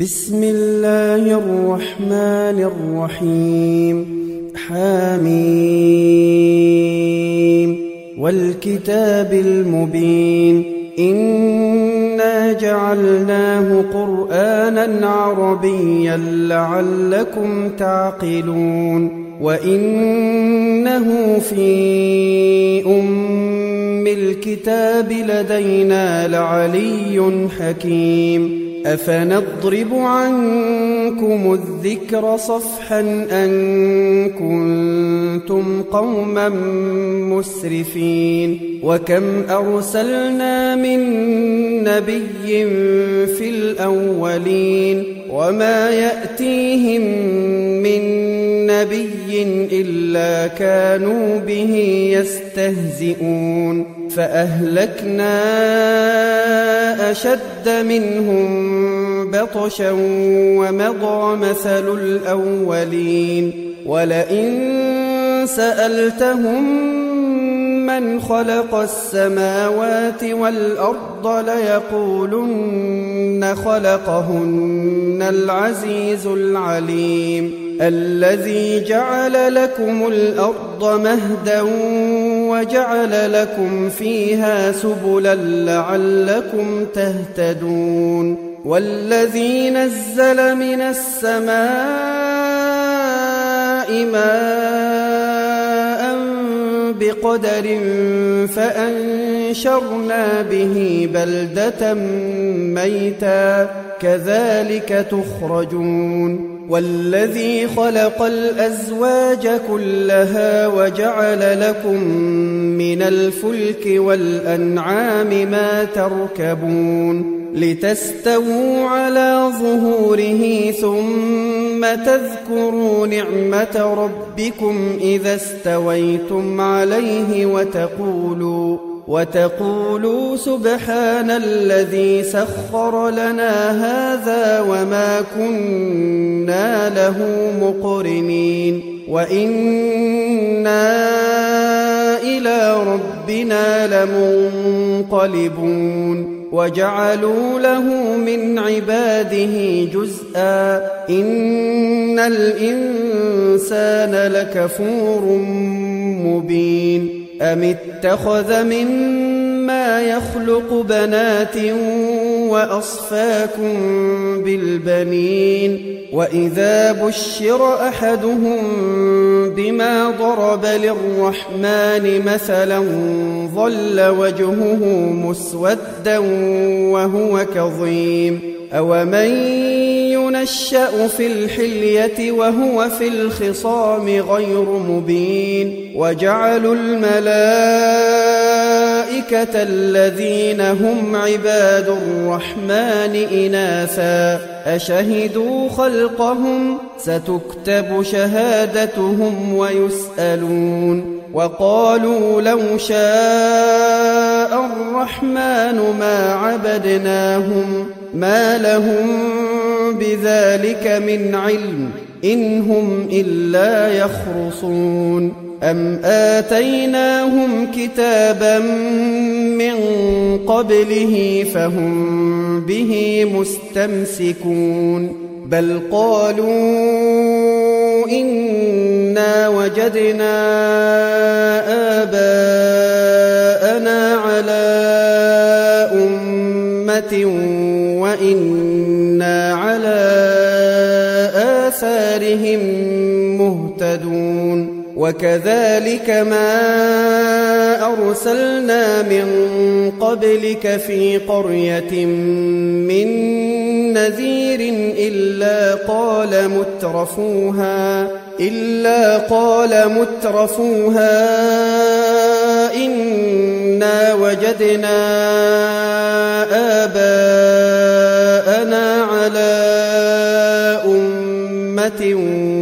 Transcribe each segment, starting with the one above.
بسم الله الرحمن الرحيم. حميم والكتاب المبين إنا جعلناه قرآنا عربيا لعلكم تعقلون وإنه في أم الكتاب لدينا لعلي حكيم أفنضرب عنكم الذكر صفحا أن كنتم قوما مسرفين وكم أرسلنا من نبي في الأولين وما يأتيهم من نبي إلا كانوا به يستهزئون فأهلكنا أشد منهم بطشا ومضى مثل الأولين ولئن سألتهم من خلق السماوات والأرض ليقولن خلقهن العزيز العليم الذي جعل لكم الأرض مهدا وجعل لكم فيها سبلا لعلكم تهتدون والذي نزل من السماء ماء بقدر فأنشرنا به بلدة ميتا كذلك تخرجون والذي خلق الأزواج كلها وجعل لكم من الفلك والأنعام ما تركبون لتستووا على ظهوره ثم تذكروا نعمة ربكم إذا استويتم عليه وتقولوا سبحان الذي سخر لنا هذا وما كنا له مقرنين وإنا إلى ربنا لمنقلبون وجعلوا له من عباده جزءا إن الإنسان لكفور مبين أم اتخذ مما يخلق بنات وأصفاكم بالبنين وإذا بشر أحدهم بما ضرب للرحمن مثلا ظل وجهه مسودا وهو كظيم أومن ينشأ في الحلية وهو في الخصام غير مبين وجعلوا الملائكة الذين هم عباد الرحمن إناثا أشهدوا خلقهم ستكتب شهادتهم ويسألون وقالوا لو شاء الرحمن ما عبدناهم ما لهم بذلك من علم إن هم إلا يخرصون أم آتيناهم كتابا من قبله فهم به مستمسكون بل قالوا إنا وجدنا آباءنا على أمة وإنا على آثارهم مهتدون وكذلك ما أرسلنا من قبلك في قرية من نذير إلا قال مترفوها إنا وجدنا آباءنا على أمة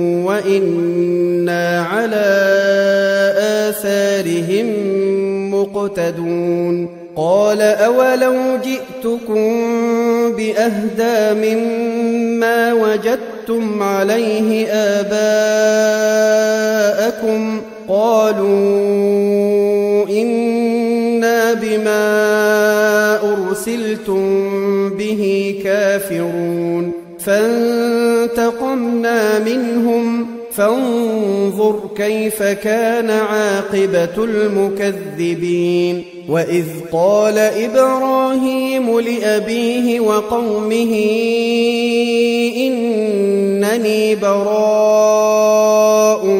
وإنا على آثارهم مقتدون قال أولو جئتكم بأهدى مما وجدتم عليه آباءكم قالوا إنا بما أرسلتم به كافرون فانتقمنا منهم فانظر كيف كان عاقبة المكذبين وإذ قال إبراهيم لأبيه وقومه إنني براء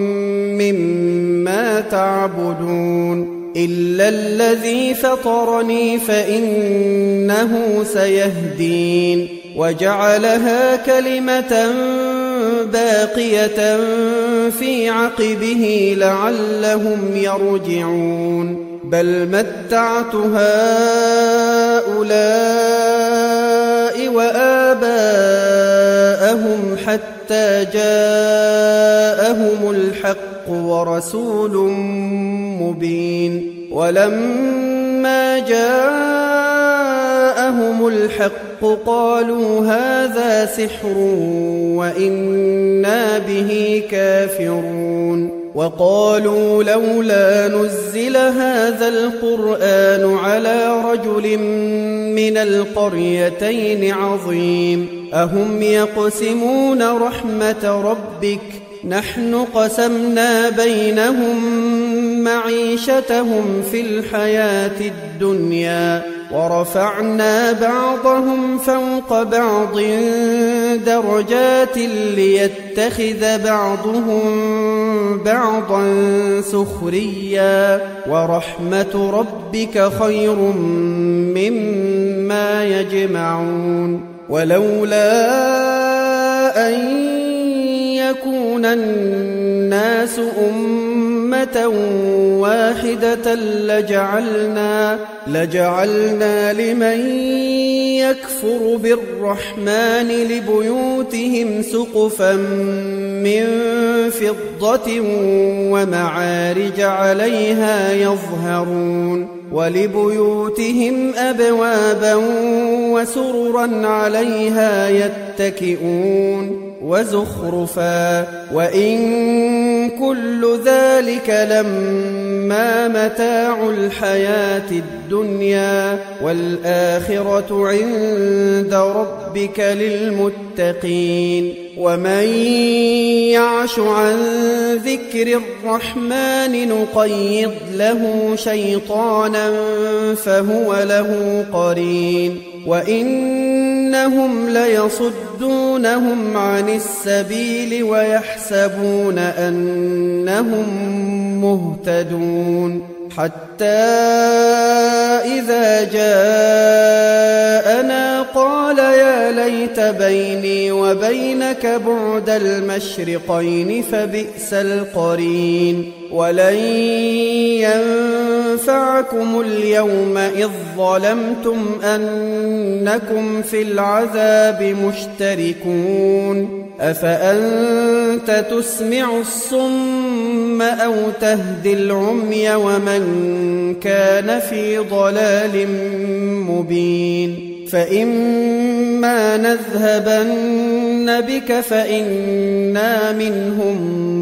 مما تعبدون إلا الذي فطرني فإنه سيهدين وجعلها كلمة باقية في عقبه لعلهم يرجعون بل متعت هؤلاء وآباءهم حتى جاءهم الحق ورسول مبين ولما جاءهم الحق قالوا هذا سحر وإنا به كافرون وقالوا لولا نزل هذا القرآن على رجل من القريتين عظيم أهم يقسمون رحمة ربك نحن قسمنا بينهم معيشتهم في الحياة الدنيا ورفعنا بعضهم فوق بعض درجات ليتخذ بعضهم بعضا سخريا ورحمة ربك خير مما يجمعون ولولا أن يكون الناس أمة واحدة لجعلنا لمن يكفر بالرحمن لبيوتهم سقفا من فضة ومعارج عليها يظهرون ولبيوتهم أبوابا وسررا عليها يتكئون وزخرفا وإن كل ذلك لما متاع الحياة الدنيا والآخرة عند ربك للمتقين ومن يعش عن ذكر الرحمن نقيض له شيطانا فهو له قرين وإنهم ليصدونهم عن السبيل ويحسبون أنهم مهتدون حتى إذا جاءنا قال يا ليت بيني وبينك بعد المشرقين فبئس القرين ولن ينفعكم اليوم إذ ظلمتم أنكم في العذاب مشتركون أفأنت تسمع الصم أو تهدي العمي ومن كان في ضلال مبين فإما نذهبن بك فإنا منهم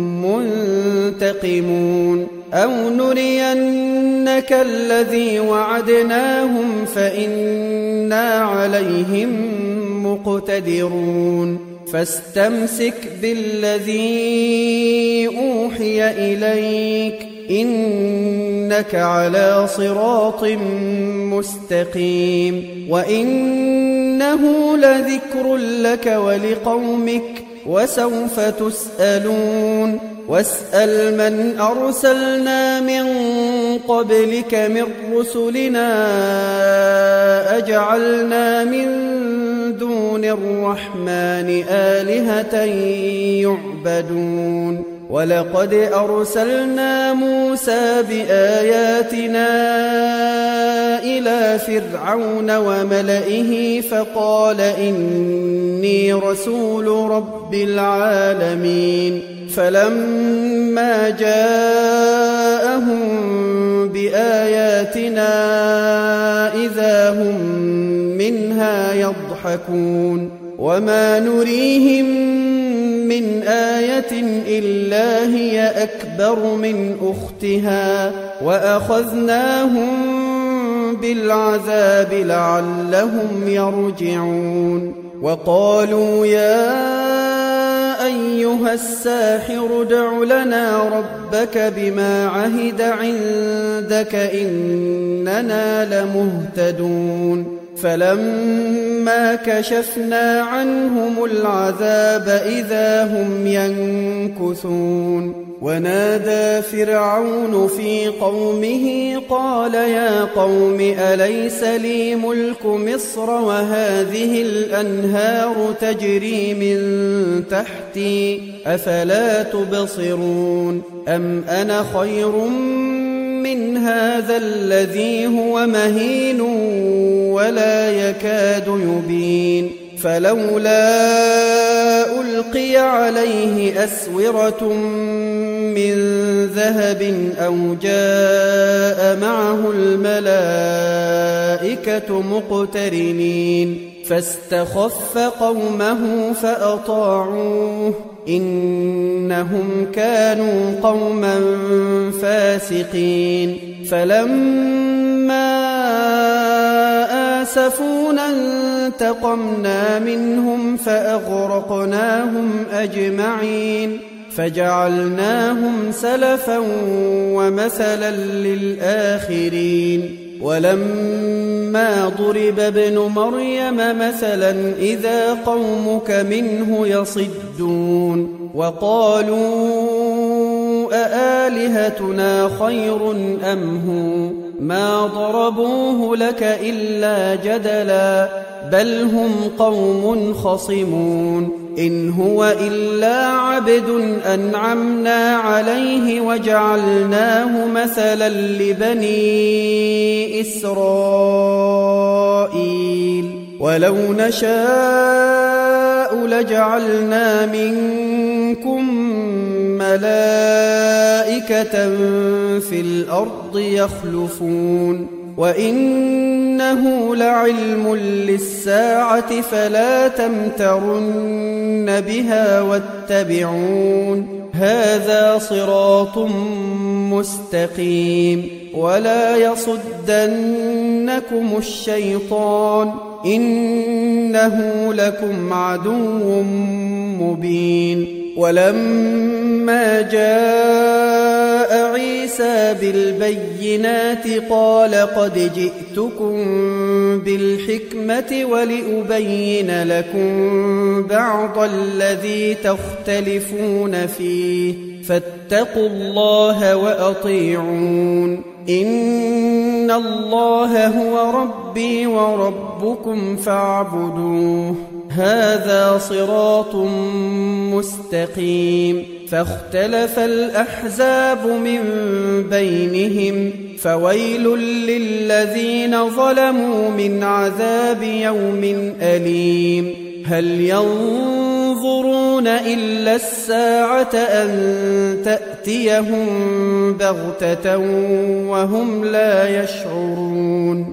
منتقمون أو نرينك الذي وعدناهم فإنا عليهم مقتدرون فاستمسك بالذي أوحي إليك إنك على صراط مستقيم وإنه لذكر لك ولقومك وسوف تسألون واسأل من أرسلنا من قبلك من رسلنا أجعلنا من دون الرحمن آلهة يعبدون ولقد أرسلنا موسى بآياتنا إلى فرعون وملئه فقال إني رسول رب العالمين فلما جاءهم بآياتنا إذا هم منها يضحكون وما نريهم من آية إلا هي أكبر من أختها وأخذناهم بالعذاب لعلهم يرجعون وقالوا يا أيها الساحر ادع لنا ربك بما عهد عندك إننا لمهتدون فلما كشفنا عنهم العذاب إذا هم ينكثون ونادى فرعون في قومه قال يا قوم أليس لي ملك مصر وهذه الأنهار تجري من تحتي أفلا تبصرون أم أنا خير من هذا الذي هو مهين ولا يكاد يبين فلولا ألقي عليه أسورة من ذهب أو جاء معه الملائكة مقترنين فاستخف قومه فأطاعوه إنهم كانوا قوما فاسقين فلما آسفونا انتقمنا منهم فأغرقناهم أجمعين فجعلناهم سلفا ومثلا للآخرين ولما ضرب ابن مريم مثلا إذا قومك منه يصدون وقالوا أآلهتنا خير أم هو ما ضربوه لك إلا جدلا بل هم قوم خصمون إن هو إلا عبد أنعمنا عليه وجعلناه مثلا لبني إسرائيل ولو نشاء لجعلنا منكم ملائكة في الأرض يخلفون وإنه لعلم للساعة فلا تمترن بها واتبعون هذا صراط مستقيم ولا يصدنكم الشيطان إنه لكم عدو مبين ولما جاء عيسى بالبينات قال قد جئتكم بالحكمة ولأبين لكم بعض الذي تختلفون فيه فاتقوا الله وأطيعون إن الله هو ربي وربكم فاعبدوه هذا صراط مستقيم فاختلف الأحزاب من بينهم فويل للذين ظلموا من عذاب يوم أليم هل ينظرون إلا الساعة أن تأتيهم بغتة وهم لا يشعرون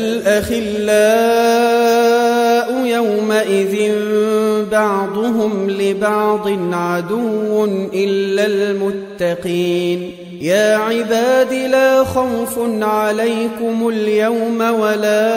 الأخلاء يومئذ بعضهم لبعض عدو إلا المتقين يا عباد لا خوف عليكم اليوم ولا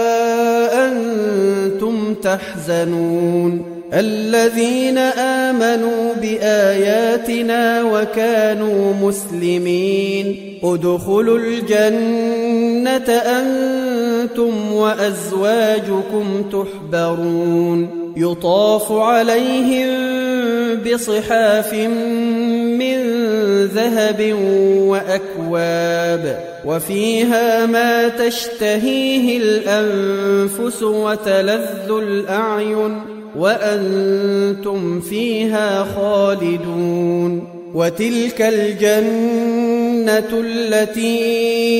أنتم تحزنون الذين آمنوا بآياتنا وكانوا مسلمين ادخلوا الجنة أنتم وأزواجكم تحبرون يطاف عليهم بصحاف من ذهب وأكواب وفيها ما تشتهيه الأنفس وتلذ الأعين وأنتم فيها خالدون وتلك الجنة التي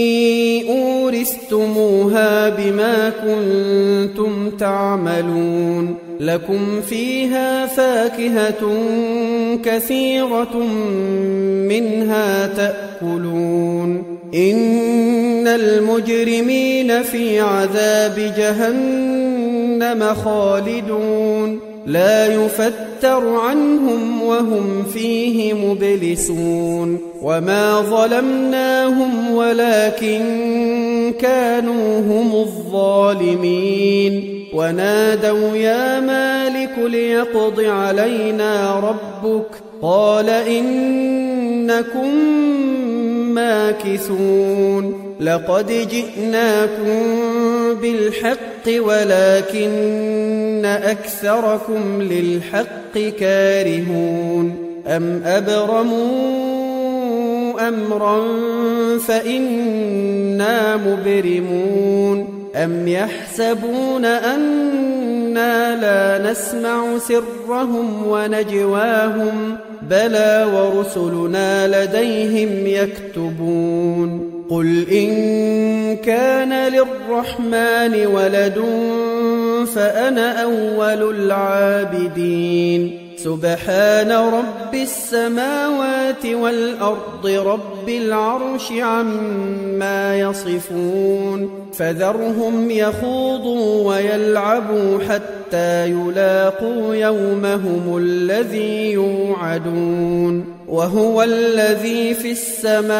أورثتموها بما كنتم تعملون لكم فيها فاكهة كثيرة منها تأكلون إن المجرمين في عذاب جهنم خالدون لا يفتر عنهم وهم فيه مبلسون وما ظلمناهم ولكن كانوا هم الظالمين ونادوا يا مالك ليقض علينا ربك قال إنكم ماكثون لقد جئناكم بالحق ولكن أكثركم للحق كارهون أم أبرموا أمرا فإنا مبرمون أم يحسبون أنا لا نسمع سرهم ونجواهم بلى ورسلنا لديهم يكتبون قل إن كان للرحمن ولد فأنا أول العابدين سبحان رب السماوات والأرض رب العرش عما يصفون فذرهم يخوضوا ويلعبوا حتى يلاقوا يومهم الذي يوعدون وهو الذي في السماء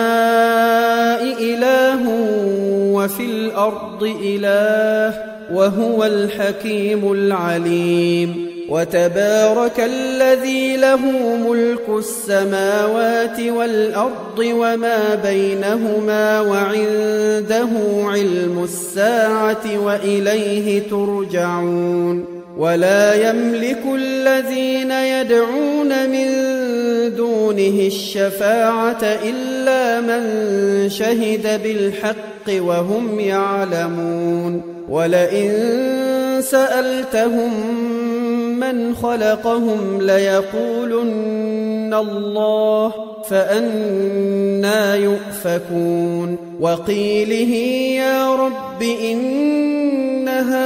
إله وفي الأرض إله وهو الحكيم العليم وتبارك الذي له ملك السماوات والأرض وما بينهما وعنده علم الساعة وإليه ترجعون ولا يملك الذين يدعون من دونه الشفاعة إلا من شهد بالحق وهم يعلمون ولئن سألتهم من خلقهم ليقولن الله فأنى يؤفكون وقيله يا رب إن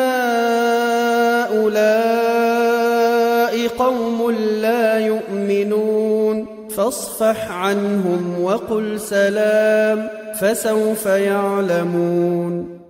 هؤلاء قوم لا يؤمنون فاصفح عنهم وقل سلام فسوف يعلمون